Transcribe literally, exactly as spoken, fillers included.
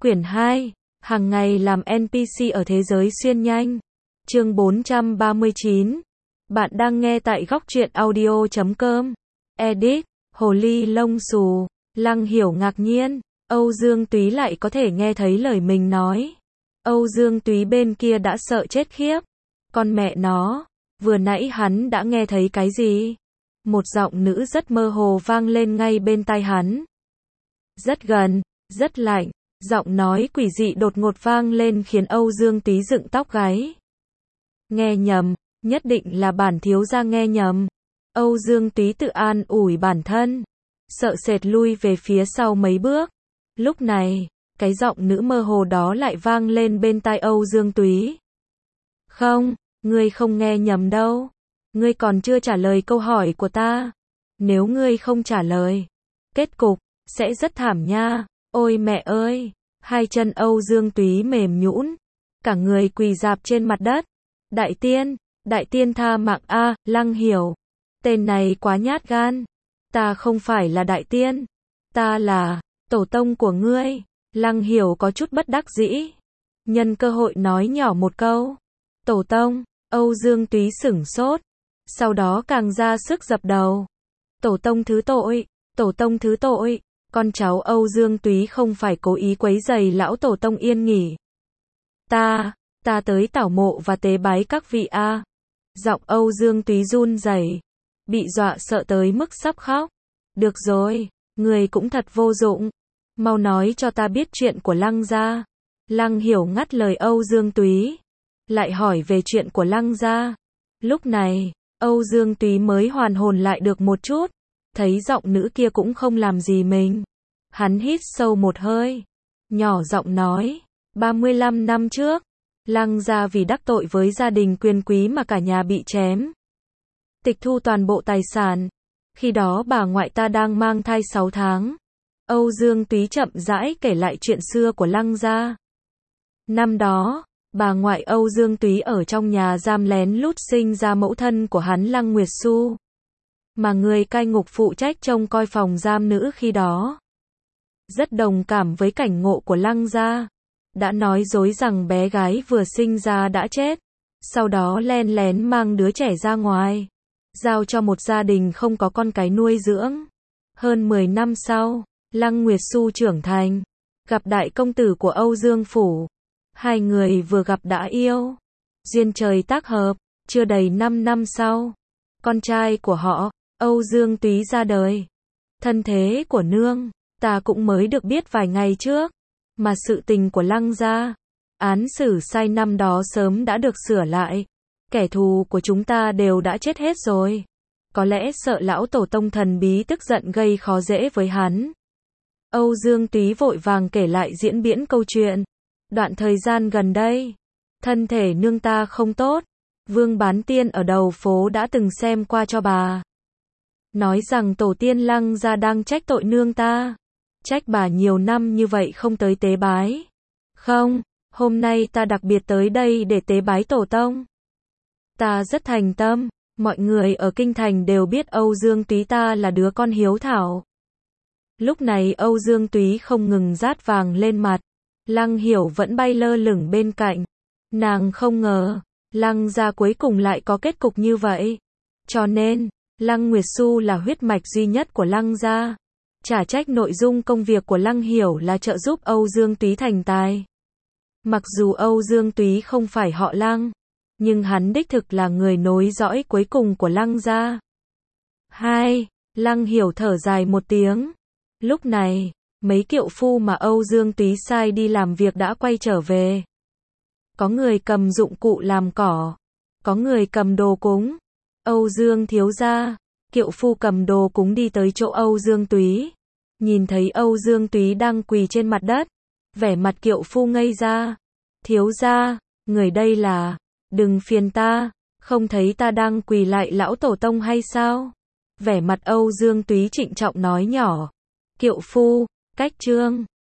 Quyển hai, hàng ngày làm en pê xê ở thế giới xuyên nhanh. Chương bốn trăm ba mươi chín. Bạn đang nghe tại góc truyện audio chấm com. Edit, hồ ly lông xù. Lăng Hiểu ngạc nhiên, Âu Dương Túy lại có thể nghe thấy lời mình nói. Âu Dương Túy bên kia đã sợ chết khiếp. Con mẹ nó, vừa nãy hắn đã nghe thấy cái gì? Một giọng nữ rất mơ hồ vang lên ngay bên tai hắn. Rất gần, rất lạnh. Giọng nói quỷ dị đột ngột vang lên khiến Âu Dương Túy dựng tóc gáy. Nghe nhầm, nhất định là bản thiếu gia nghe nhầm. Âu Dương Túy tự an ủi bản thân, sợ sệt lui về phía sau mấy bước. Lúc này, cái giọng nữ mơ hồ đó lại vang lên bên tai Âu Dương Túy. Không, ngươi không nghe nhầm đâu. Ngươi còn chưa trả lời câu hỏi của ta. Nếu ngươi không trả lời, kết cục sẽ rất thảm nha. Ôi mẹ ơi, hai chân Âu Dương Túy mềm nhũn, cả người quỳ rạp trên mặt đất. Đại tiên, đại tiên tha mạng a, Lăng Hiểu. Tên này quá nhát gan. Ta không phải là đại tiên, ta là tổ tông của ngươi. Lăng Hiểu có chút bất đắc dĩ, nhân cơ hội nói nhỏ một câu. Tổ tông, Âu Dương Túy sửng sốt, sau đó càng ra sức dập đầu. Tổ tông thứ tội, tổ tông thứ tội. Con cháu Âu Dương Túy không phải cố ý quấy rầy lão tổ tông yên nghỉ. Ta, ta tới tảo mộ và tế bái các vị a. Giọng Âu Dương Túy run rẩy, bị dọa sợ tới mức sắp khóc. Được rồi, người cũng thật vô dụng. Mau nói cho ta biết chuyện của Lăng gia. Lăng Hiểu ngắt lời Âu Dương Túy, lại hỏi về chuyện của Lăng gia. Lúc này, Âu Dương Túy mới hoàn hồn lại được một chút. Thấy giọng nữ kia cũng không làm gì mình, hắn hít sâu một hơi, nhỏ giọng nói, ba mươi lăm năm trước, Lăng gia vì đắc tội với gia đình quyền quý mà cả nhà bị chém, tịch thu toàn bộ tài sản. Khi đó bà ngoại ta đang mang thai sáu tháng. Âu Dương Túy chậm rãi kể lại chuyện xưa của Lăng gia. Năm đó, bà ngoại Âu Dương Túy ở trong nhà giam lén lút sinh ra mẫu thân của hắn Lăng Nguyệt Xu, mà người cai ngục phụ trách trông coi phòng giam nữ khi đó rất đồng cảm với cảnh ngộ của Lăng gia, đã nói dối rằng bé gái vừa sinh ra đã chết, sau đó len lén mang đứa trẻ ra ngoài, giao cho một gia đình không có con cái nuôi dưỡng. Hơn mười năm sau, Lăng Nguyệt Xu trưởng thành, gặp đại công tử của Âu Dương phủ. Hai người vừa gặp đã yêu, duyên trời tác hợp. Chưa đầy năm năm sau, con trai của họ, Âu Dương Túy ra đời. Thân thế của nương, ta cũng mới được biết vài ngày trước, mà sự tình của Lăng gia, án xử sai năm đó sớm đã được sửa lại. Kẻ thù của chúng ta đều đã chết hết rồi. Có lẽ sợ lão tổ tông thần bí tức giận gây khó dễ với hắn. Âu Dương Túy vội vàng kể lại diễn biến câu chuyện. Đoạn thời gian gần đây, thân thể nương ta không tốt. Vương Bán Tiên ở đầu phố đã từng xem qua cho bà, nói rằng tổ tiên Lăng gia đang trách tội nương ta, trách bà nhiều năm như vậy không tới tế bái. Không, hôm nay ta đặc biệt tới đây để tế bái tổ tông. Ta rất thành tâm, mọi người ở kinh thành đều biết Âu Dương Túy ta là đứa con hiếu thảo. Lúc này Âu Dương Túy không ngừng rát vàng lên mặt. Lăng Hiểu vẫn bay lơ lửng bên cạnh. Nàng không ngờ Lăng gia cuối cùng lại có kết cục như vậy. Cho nên, Lăng Nguyệt Xu là huyết mạch duy nhất của Lăng gia. Chả trách nội dung công việc của Lăng Hiểu là trợ giúp Âu Dương Túy thành tài. Mặc dù Âu Dương Túy không phải họ Lăng, nhưng hắn đích thực là người nối dõi cuối cùng của Lăng gia. Hai, Lăng Hiểu thở dài một tiếng. Lúc này, mấy kiệu phu mà Âu Dương Túy sai đi làm việc đã quay trở về. Có người cầm dụng cụ làm cỏ, có người cầm đồ cúng. Âu Dương thiếu gia, kiệu phu cầm đồ cúng đi tới chỗ Âu Dương Túy. Nhìn thấy Âu Dương Túy đang quỳ trên mặt đất, vẻ mặt kiệu phu ngây ra. Thiếu gia, người đây là, đừng phiền ta, không thấy ta đang quỳ lại lão tổ tông hay sao? Vẻ mặt Âu Dương Túy trịnh trọng nói nhỏ. Kiệu phu, cách trương,